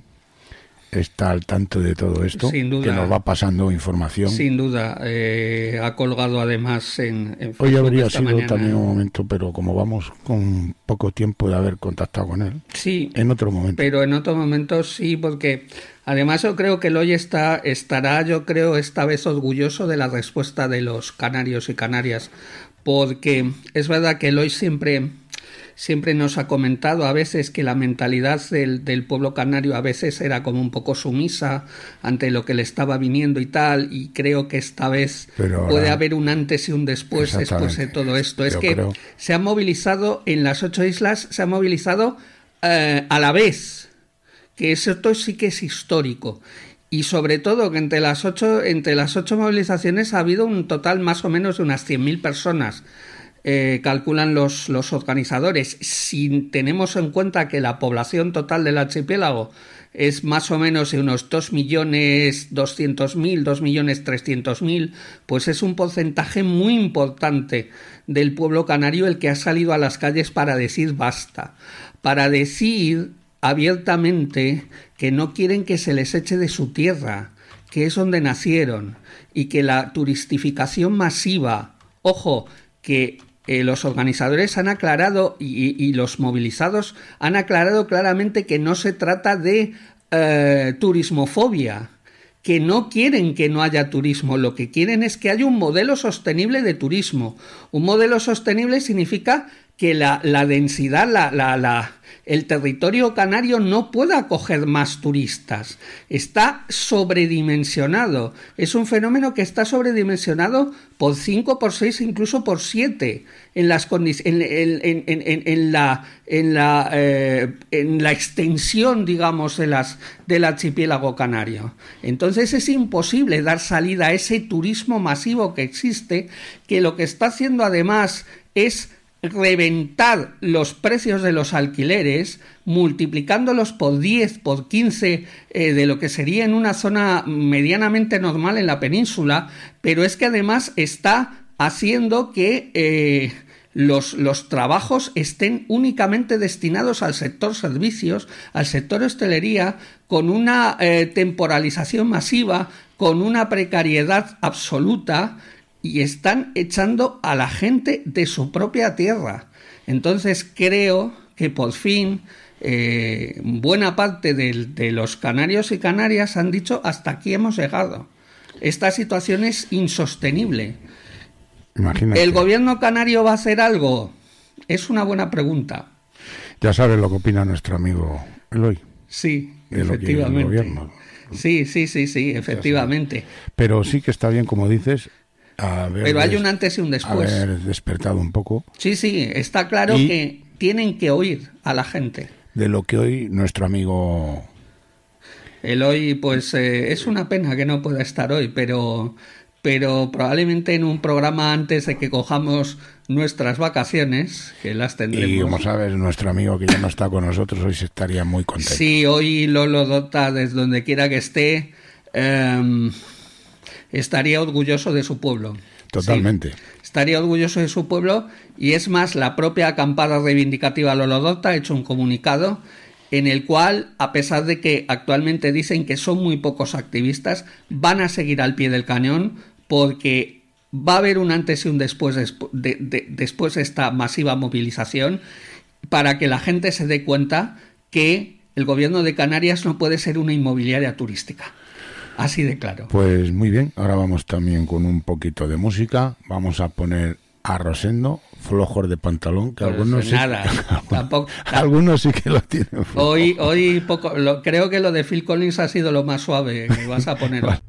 está al tanto de todo esto, sin duda, que nos va pasando información. Sin duda, eh, ha colgado además en, en Hoy habría sido mañana. También un momento, pero como vamos con poco tiempo de haber contactado con él, sí, en otro momento. Pero en otro momento sí, porque además yo creo que Eloy está, estará, yo creo, esta vez orgulloso de la respuesta de los canarios y canarias, porque es verdad que Eloy siempre... Siempre nos ha comentado a veces que la mentalidad del, del pueblo canario a veces era como un poco sumisa ante lo que le estaba viniendo y tal, y creo que esta vez ahora, puede haber un antes y un después después de todo esto. Es Yo que creo... se ha movilizado en las ocho islas, se ha movilizado eh, a la vez, que esto sí que es histórico. Y sobre todo que entre las ocho, entre las ocho movilizaciones ha habido un total más o menos de unas cien mil personas. Eh, calculan los, los organizadores. Si tenemos en cuenta que la población total del archipiélago es más o menos de unos dos millones doscientos mil, dos millones trescientos mil, pues es un porcentaje muy importante del pueblo canario el que ha salido a las calles para decir basta, para decir abiertamente que no quieren que se les eche de su tierra, que es donde nacieron, y que la turistificación masiva, ojo, que Eh, los organizadores han aclarado y, y los movilizados han aclarado claramente que no se trata de eh, turismofobia, que no quieren que no haya turismo, lo que quieren es que haya un modelo sostenible de turismo. Un modelo sostenible significa que la, la densidad, la, la, la, el territorio canario no pueda acoger más turistas. Está sobredimensionado. Es un fenómeno que está sobredimensionado por cinco, por seis, incluso por siete en las condic- en, en, en, en, en la en la eh, en la extensión, digamos, de las del archipiélago canario. Entonces es imposible dar salida a ese turismo masivo que existe, que lo que está haciendo además es reventar los precios de los alquileres, multiplicándolos por diez, por quince eh, de lo que sería en una zona medianamente normal en la península, pero es que además está haciendo que eh, los, los trabajos estén únicamente destinados al sector servicios, al sector hostelería, con una eh, temporalización masiva, con una precariedad absoluta, y están echando a la gente de su propia tierra. Entonces creo, que por fin eh, buena parte de, de los canarios y canarias han dicho hasta aquí hemos llegado. Esta situación es insostenible. Imagínate. ¿El gobierno canario va a hacer algo? Es una buena pregunta. Ya sabes lo que opina nuestro amigo Eloy. Sí, de lo que es el efectivamente. gobierno. Sí, sí, sí, sí, efectivamente. Pero sí que está bien, como dices, haber Pero hay des- un antes y un después. haber despertado un poco Sí, sí, está claro Y- que tienen que oír a la gente. de lo que hoy nuestro amigo... Eloy, pues eh, es una pena que no pueda estar hoy, pero, pero probablemente en un programa antes de que cojamos nuestras vacaciones, que las tendremos. Y como sabes, nuestro amigo que ya no está con nosotros hoy se estaría muy contento. Sí, hoy Lolo Dota, desde donde quiera que esté, eh, estaría orgulloso de su pueblo. Totalmente. Sí, estaría orgulloso de su pueblo, y es más, la propia acampada reivindicativa Lolo Dota ha hecho un comunicado en el cual, a pesar de que actualmente dicen que son muy pocos activistas, van a seguir al pie del cañón, porque va a haber un antes y un después de, de, después de esta masiva movilización, para que la gente se dé cuenta que el gobierno de Canarias no puede ser una inmobiliaria turística. Así de claro. Pues muy bien, ahora vamos también con un poquito de música. Vamos a poner a Rosendo, Flojos de Pantalón, que Pues algunos sí, nada, tampoco- algunos sí que lo tienen flojo. Hoy, hoy poco, lo, creo que lo de Phil Collins ha sido lo más suave que vas a poner. Vale.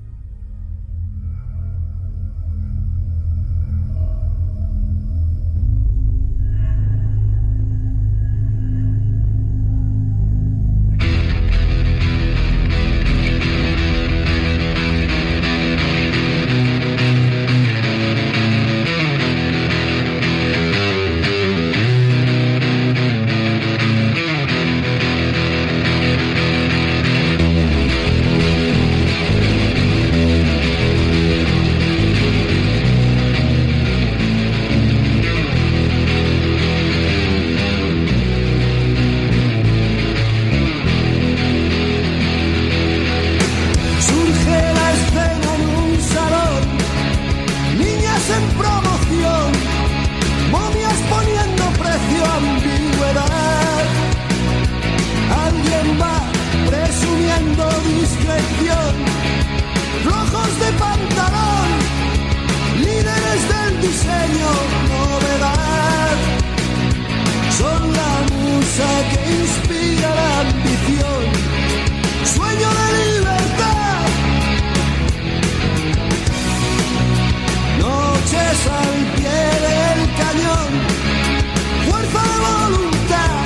Surge la escena en un salón, niñas en promoción, momias poniendo precio a ambigüedad. Alguien va presumiendo discreción, flojos de pantalón, líderes del diseño, novedad. Son la musa que inspira la ambición, sueño de libertad. Noches al pie del cañón, fuerza de voluntad.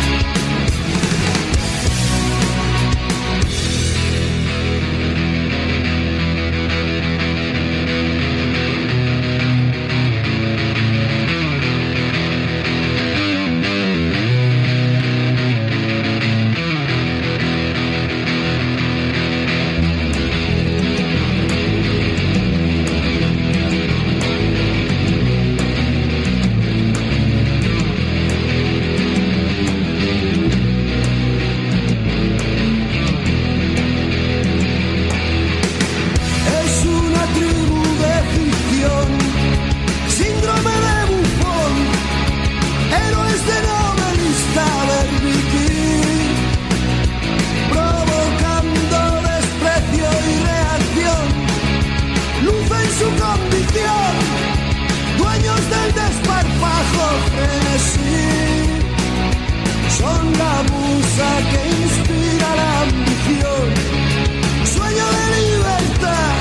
Es una tribu de ficción, síndrome de bufón, héroes de novelista berbiquí, provocando desprecio y reacción, luz en su condición, dueños del desparpajo frenesí, son la musa que inspira la ambición, sueño de libertad.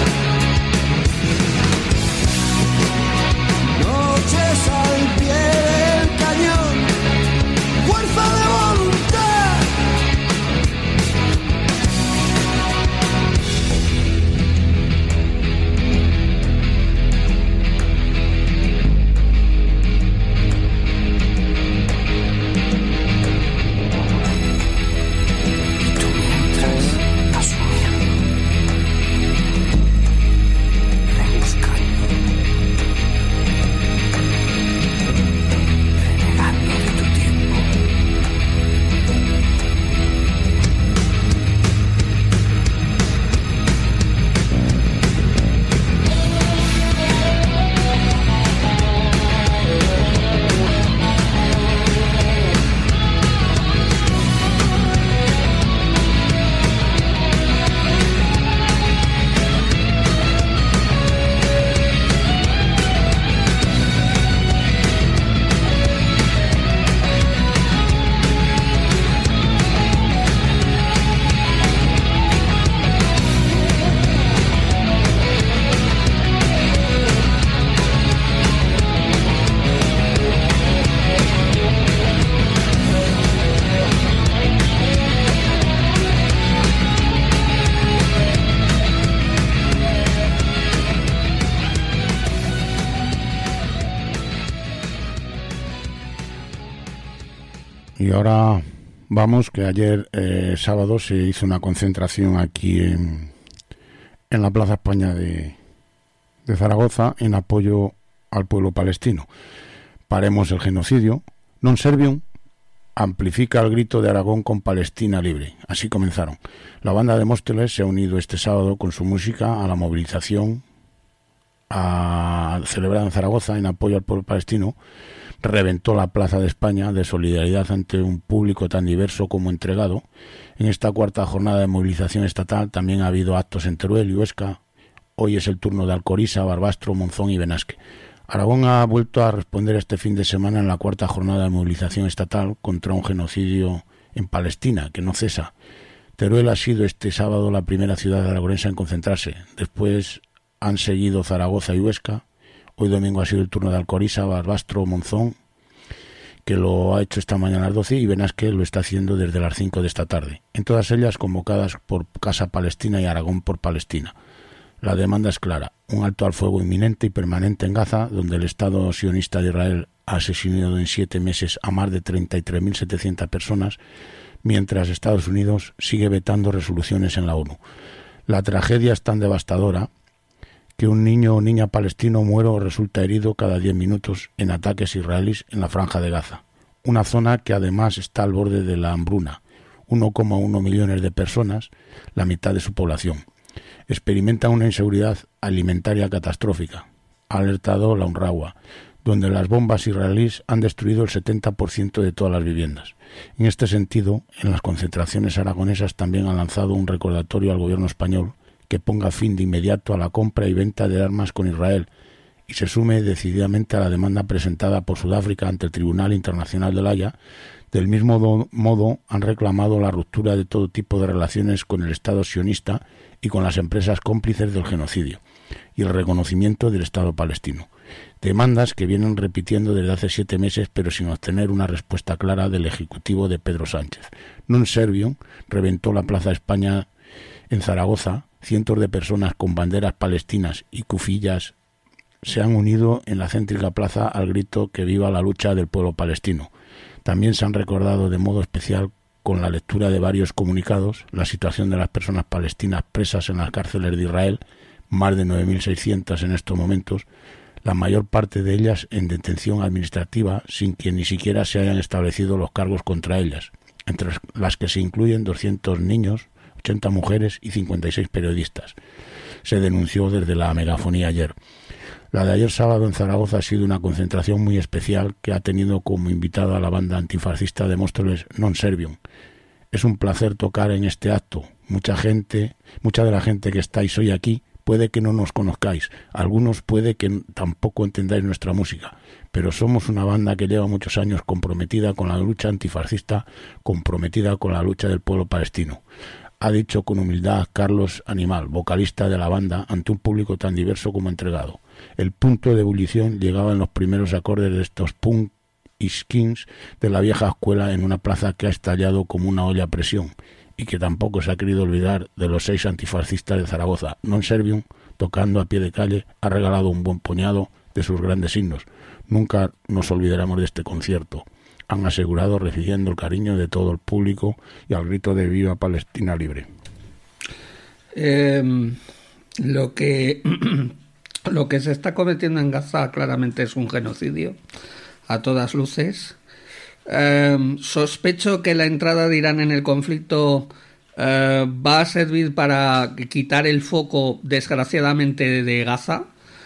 Noches al pie del cañón, fuerza de voluntad. Y ahora vamos, que ayer eh, sábado se hizo una concentración aquí en, en la Plaza España de, de Zaragoza en apoyo al pueblo palestino. Paremos el genocidio, non servium, amplifica el grito de Aragón con Palestina libre. Así comenzaron. La banda de Móstoles se ha unido este sábado con su música a la movilización a, celebrada en Zaragoza en apoyo al pueblo palestino. Reventó la Plaza de España de solidaridad ante un público tan diverso como entregado. En esta cuarta jornada de movilización estatal también ha habido actos en Teruel y Huesca. Hoy es el turno de Alcoriza, Barbastro, Monzón y Benasque. Aragón ha vuelto a responder este fin de semana en la cuarta jornada de movilización estatal contra un genocidio en Palestina, que no cesa. Teruel ha sido este sábado la primera ciudad aragonesa en concentrarse. Después han seguido Zaragoza y Huesca. Hoy domingo ha sido el turno de Alcoriza, Barbastro, Monzón, que lo ha hecho esta mañana a las doce, y Benasque lo está haciendo desde las cinco de esta tarde. En todas ellas convocadas por Casa Palestina y Aragón por Palestina. La demanda es clara, un alto al fuego inminente y permanente en Gaza, donde el Estado sionista de Israel ha asesinado en siete meses a más de treinta y tres mil setecientas personas, mientras Estados Unidos sigue vetando resoluciones en la ONU. La tragedia es tan devastadora que un niño o niña palestino muere o resulta herido cada diez minutos en ataques israelíes en la Franja de Gaza, una zona que además está al borde de la hambruna. uno coma uno millones de personas, la mitad de su población, experimenta una inseguridad alimentaria catastrófica. Ha alertado la UNRWA, donde las bombas israelíes han destruido el setenta por ciento de todas las viviendas. En este sentido, en las concentraciones aragonesas también han lanzado un recordatorio al gobierno español que ponga fin de inmediato a la compra y venta de armas con Israel y se sume decididamente a la demanda presentada por Sudáfrica ante el Tribunal Internacional de La Haya. Del mismo do, modo, han reclamado la ruptura de todo tipo de relaciones con el Estado sionista y con las empresas cómplices del genocidio y el reconocimiento del Estado palestino. Demandas que vienen repitiendo desde hace siete meses, pero sin obtener una respuesta clara del Ejecutivo de Pedro Sánchez. Non servium reventó la Plaza España en Zaragoza. Cientos de personas con banderas palestinas y cufillas se han unido en la céntrica plaza al grito que viva la lucha del pueblo palestino. También se han recordado de modo especial, con la lectura de varios comunicados, la situación de las personas palestinas presas en las cárceles de Israel, más de nueve mil seiscientas en estos momentos, la mayor parte de ellas en detención administrativa sin que ni siquiera se hayan establecido los cargos contra ellas, entre las que se incluyen doscientos niños, ochenta mujeres y cincuenta y seis periodistas. Se denunció desde la megafonía ayer. La de ayer sábado en Zaragoza ha sido una concentración muy especial que ha tenido como invitada a la banda antifascista de Móstoles Non Servium. Es un placer tocar en este acto. Mucha gente, mucha de la gente que estáis hoy aquí puede que no nos conozcáis, algunos puede que tampoco entendáis nuestra música, pero somos una banda que lleva muchos años comprometida con la lucha antifascista, comprometida con la lucha del pueblo palestino. Ha dicho con humildad Carlos Animal, vocalista de la banda, ante un público tan diverso como entregado. El punto de ebullición llegaba en los primeros acordes de estos punk y skins de la vieja escuela en una plaza que ha estallado como una olla a presión y que tampoco se ha querido olvidar de los seis antifascistas de Zaragoza. Non Servium, tocando a pie de calle, ha regalado un buen puñado de sus grandes himnos. Nunca nos olvidaremos de este concierto, han asegurado, recibiendo el cariño de todo el público y al grito de Viva Palestina Libre. Eh, lo que lo que se está cometiendo en Gaza claramente es un genocidio, a todas luces. Eh, sospecho que la entrada de Irán en el conflicto eh, va a servir para quitar el foco, desgraciadamente, de Gaza,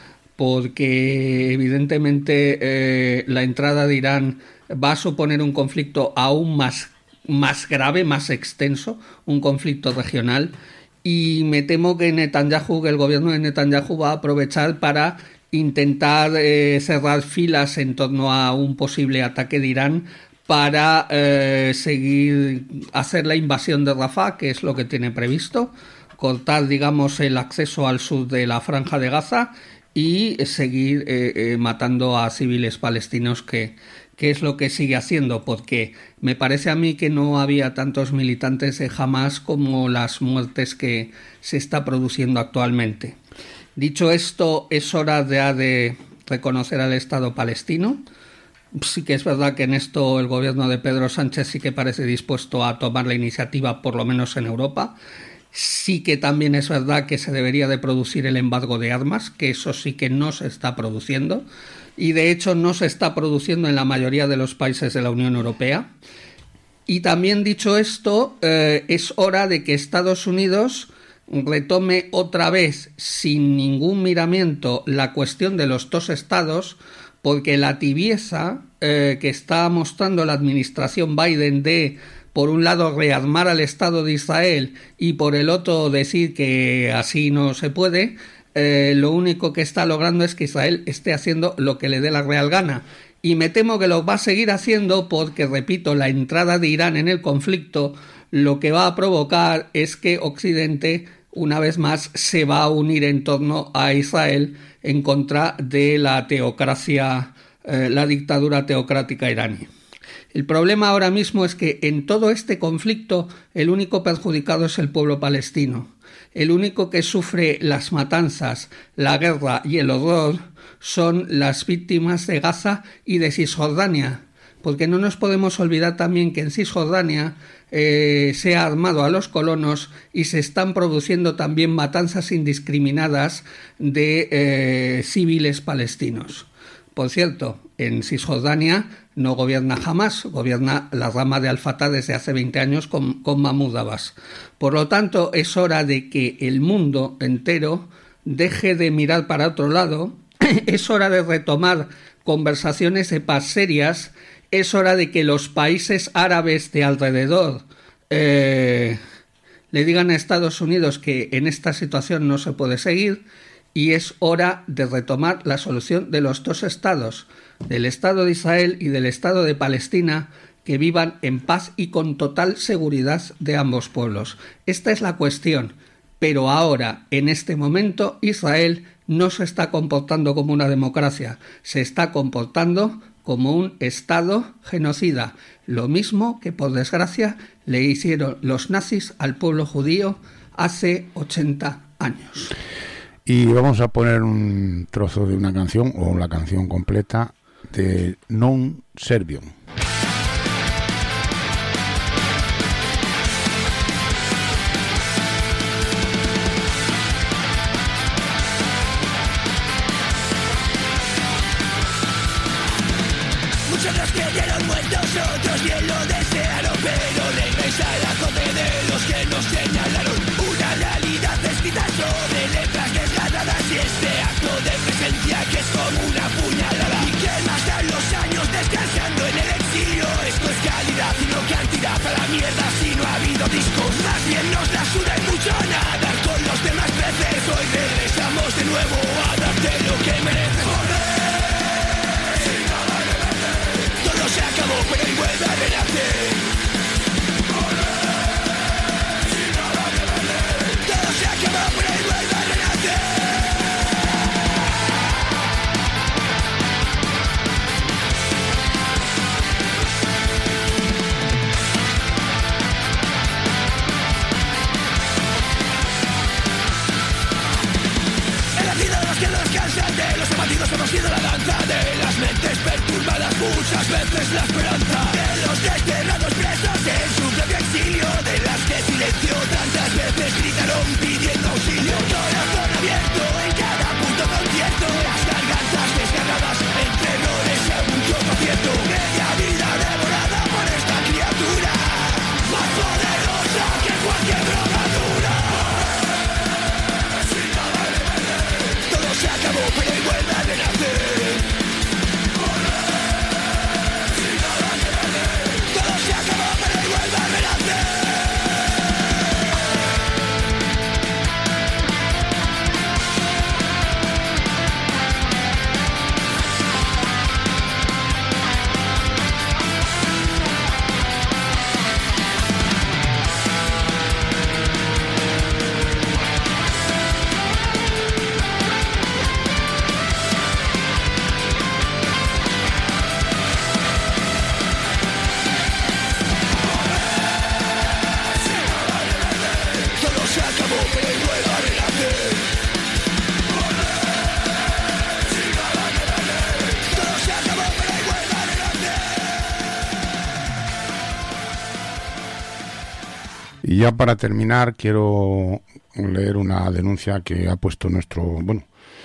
porque evidentemente eh, la entrada de Irán va a suponer un conflicto aún más, más grave, más extenso, un conflicto regional, y me temo que Netanyahu, que el gobierno de Netanyahu va a aprovechar para intentar eh, cerrar filas en torno a un posible ataque de Irán para eh, seguir hacer la invasión de Rafah, que es lo que tiene previsto, cortar, digamos, el acceso al sur de la Franja de Gaza y seguir eh, eh, matando a civiles palestinos, que que es lo que sigue haciendo, porque me parece a mí que no había tantos militantes de Hamas como las muertes que se está produciendo actualmente. Dicho esto, es hora de, de reconocer al Estado palestino. Sí que es verdad que en esto el gobierno de Pedro Sánchez sí que parece dispuesto a tomar la iniciativa, por lo menos en Europa. Sí que también es verdad que se debería de producir el embargo de armas, que eso sí que no se está produciendo, y de hecho no se está produciendo en la mayoría de los países de la Unión Europea. Y también dicho esto, eh, es hora de que Estados Unidos retome otra vez, sin ningún miramiento, la cuestión de los dos estados, porque la tibieza eh, que está mostrando la administración Biden de, por un lado, rearmar al Estado de Israel y por el otro decir que así no se puede, eh, lo único que está logrando es que Israel esté haciendo lo que le dé la real gana. Y me temo que lo va a seguir haciendo porque, repito, la entrada de Irán en el conflicto lo que va a provocar es que Occidente, una vez más, se va a unir en torno a Israel en contra de la teocracia, eh, la dictadura teocrática iraní. El problema ahora mismo es que en todo este conflicto el único perjudicado es el pueblo palestino. El único que sufre las matanzas, la guerra y el horror son las víctimas de Gaza y de Cisjordania, porque no nos podemos olvidar también que en Cisjordania eh, se ha armado a los colonos y se están produciendo también matanzas indiscriminadas de eh, civiles palestinos. Por cierto, en Cisjordania no gobierna Hamás, gobierna la rama de Al-Fatah desde hace veinte años con, con Mahmoud Abbas. Por lo tanto, es hora de que el mundo entero deje de mirar para otro lado, es hora de retomar conversaciones de paz serias, es hora de que los países árabes de alrededor eh, le digan a Estados Unidos que en esta situación no se puede seguir, y es hora de retomar la solución de los dos estados, del Estado de Israel y del Estado de Palestina, que vivan en paz y con total seguridad de ambos pueblos. Esta es la cuestión, pero ahora, en este momento, Israel no se está comportando como una democracia, se está comportando como un Estado genocida, lo mismo que, por desgracia, le hicieron los nazis al pueblo judío hace ochenta años. Y vamos a poner un trozo de una canción, o la canción completa, de Non Servium. Muchos los creyeron muertos, otros bien lo desearon, pero regresa la corte de los que nos señalaron. Una realidad escrita sobre letras desgarradas y este acto de presencia que es como una puñalada. ¿Y qué más dan los años descansando en el exilio? Esto es calidad y no cantidad a la mierda si no ha habido discos. Más bien nos la suda y mucho nada con los demás peces. Hoy regresamos de nuevo a darte lo que mereces. Todo se acabó pero hoy vuelve a renacer. Todo se acabó pero hoy vuelve a renacer. El latido de los que nos cansan, de los abatidos hemos sido la danza, de las mentes perturbadas muchas veces la esperanza, de los desterrados presos en su propio exilio, de las que silencio tantas veces gritaron pidiendo auxilio. Corazón abierto en cada puto concierto, las gargantas desgarradas entre errores y algún que otro cierto. Media vida devorada por esta criatura, más poderosa que cualquier drogadura. Todo se acabó pero hoy vuelve a renacer. Todo se acabó pero hoy vuelve a renacer. ya para terminar quiero leer una denuncia que ha puesto nuestro, bueno,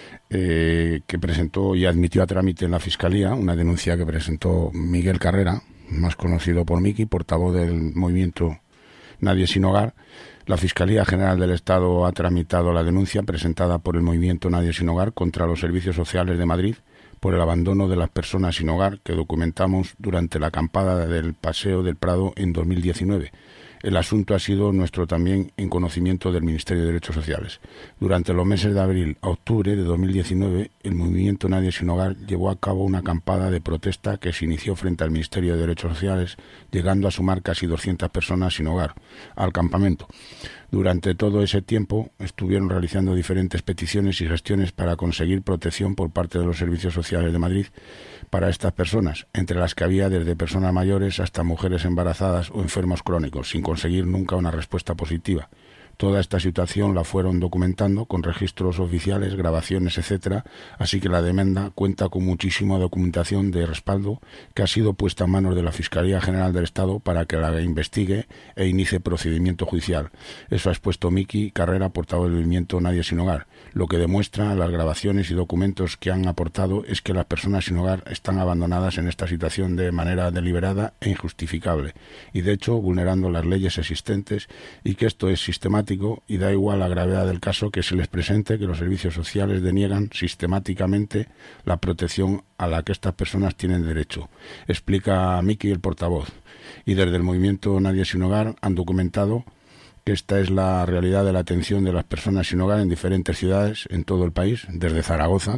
eh, que presentó y admitió a trámite en la Fiscalía, una denuncia que presentó Miguel Carrera, más conocido por Miki, portavoz del movimiento Nadie Sin Hogar. La Fiscalía General del Estado ha tramitado la denuncia presentada por el movimiento Nadie Sin Hogar contra los servicios sociales de Madrid por el abandono de las personas sin hogar que documentamos durante la acampada del Paseo del Prado en dos mil diecinueve. El asunto ha sido nuestro también en conocimiento del Ministerio de Derechos Sociales. Durante los meses de abril a octubre de dos mil diecinueve, el movimiento Nadie Sin Hogar llevó a cabo una acampada de protesta que se inició frente al Ministerio de Derechos Sociales, llegando a sumar casi doscientas personas sin hogar al campamento. Durante todo ese tiempo estuvieron realizando diferentes peticiones y gestiones para conseguir protección por parte de los servicios sociales de Madrid para estas personas, entre las que había desde personas mayores hasta mujeres embarazadas o enfermos crónicos, sin conseguir nunca una respuesta positiva. Toda esta situación la fueron documentando con registros oficiales, grabaciones, etcétera, así que la demanda cuenta con muchísima documentación de respaldo que ha sido puesta en manos de la Fiscalía General del Estado para que la investigue e inicie procedimiento judicial. Eso ha expuesto Miki Carrera, portavoz del movimiento Nadie Sin Hogar. Lo que demuestra las grabaciones y documentos que han aportado es que las personas sin hogar están abandonadas en esta situación de manera deliberada e injustificable, y de hecho vulnerando las leyes existentes, y que esto es sistemático y da igual la gravedad del caso que se les presente que los servicios sociales deniegan sistemáticamente la protección a la que estas personas tienen derecho, explica Miki, el portavoz. Y desde el movimiento Nadie Sin Hogar han documentado que esta es la realidad de la atención de las personas sin hogar en diferentes ciudades en todo el país, desde Zaragoza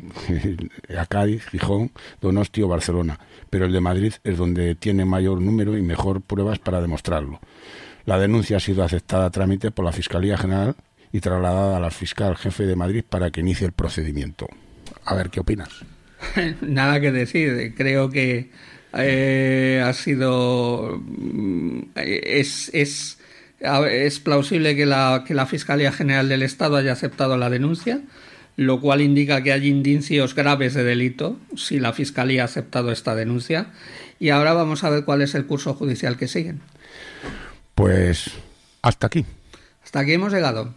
a Cádiz, Gijón, Donosti o Barcelona, pero el de Madrid es donde tiene mayor número y mejor pruebas para demostrarlo. La denuncia ha sido aceptada a trámite por la Fiscalía General y trasladada a la fiscal jefe de Madrid para que inicie el procedimiento. A ver, ¿qué opinas? Nada que decir. Creo que eh, ha sido... Es, es, es plausible que la, que la Fiscalía General del Estado haya aceptado la denuncia, lo cual indica que hay indicios graves de delito si la Fiscalía ha aceptado esta denuncia. Y ahora vamos a ver cuál es el curso judicial que siguen. Pues hasta aquí. Hasta aquí hemos llegado.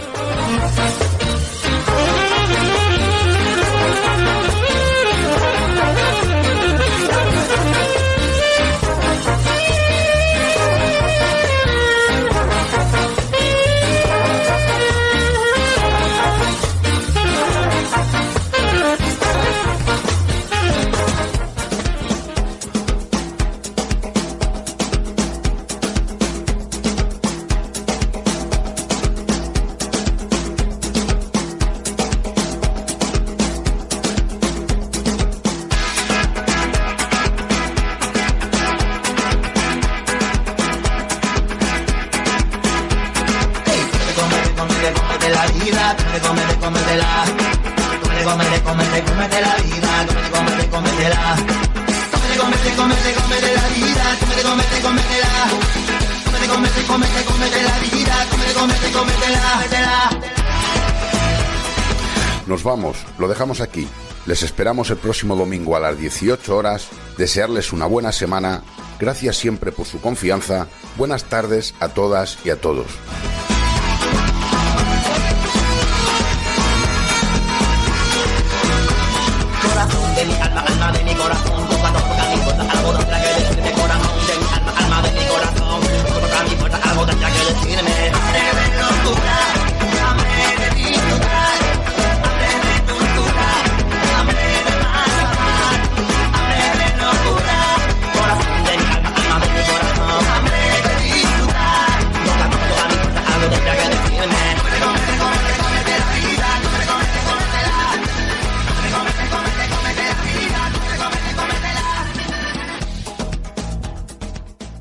Nos vamos, lo dejamos aquí. Les esperamos el próximo domingo a las dieciocho horas. Desearles una buena semana. Gracias siempre por su confianza. Buenas tardes a todas y a todos. Corazón de mi alma, alma de mi corazón, tú cuando toca mi puerta, algo tendrá que decirme. Corazón de mi alma, alma de mi corazón, tú cuando toca mi puerta, algo tendrá que decirme.